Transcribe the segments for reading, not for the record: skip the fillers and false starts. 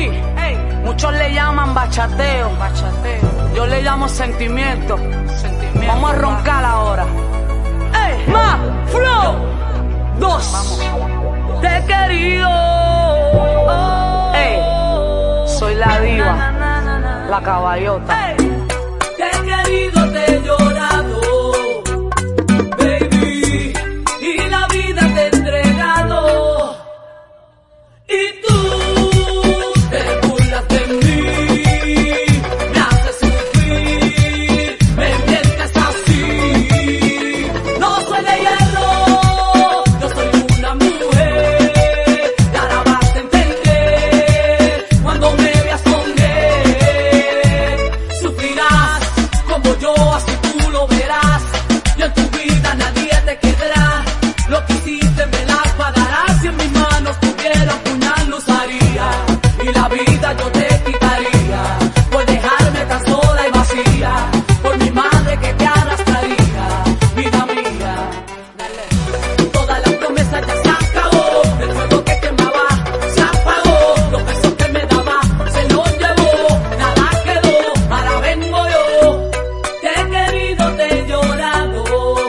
Muchos le llaman bachateo, yo le llamo sentimiento. Vamos a roncar ahora. Más flow 2. Te he querido. Soy la diva, la caballota. Te he querido, te he llorado, baby, y la vida te he entregado. Y tú te burlas de mí, me haces sufrir, me mientes así. No soy de hierro, yo soy una mujer, y ahora vas a entender cuando me veas con él. Sufrirás como yo, así tú lo verás, y en tu vida nadie te quedará. Lo que hiciste me las pagarás, si en mis manos tuviera un puñal lo usaría, y la vida yo te quitaría, por dejarme tan sola y vacía, por mi madre que te arrastraría, vida mía. Toda la promesa ya se acabó, el fuego que quemaba se apagó, los besos que me daba se los llevó, nada quedó, ahora vengo yo. Te he querido, te he llorado,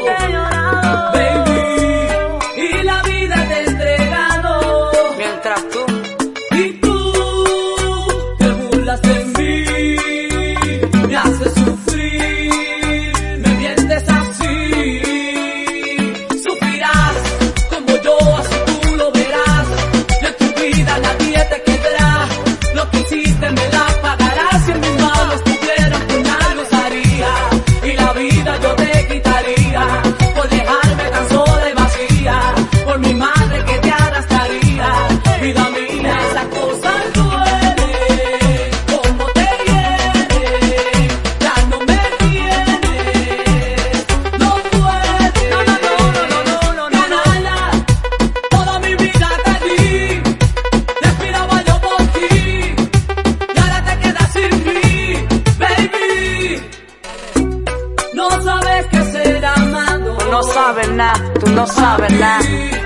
baby, y la vida te he entregado. Mientras tú Y tú te burlas de mí, me haces sufrir, me mientes así. Sufrirás como yo, así tú lo verás, y en tu vida nadie te quedará. Lo que hiciste me la pagarás, si en mis manos tuviera un puñal lo usaría, y la vida yo te quitaría, por dejarme tan sola y vacía, por mi madre que te arrastraría, vida mía. Esas cosas duelen, como te viene, ya no me tienes, no puedes, ganarla. Toda mi vida te di, respiraba yo por ti, y ahora te quedas sin mí, baby. No sabes qué ser amado, no sabes nada, tú no sabes nada.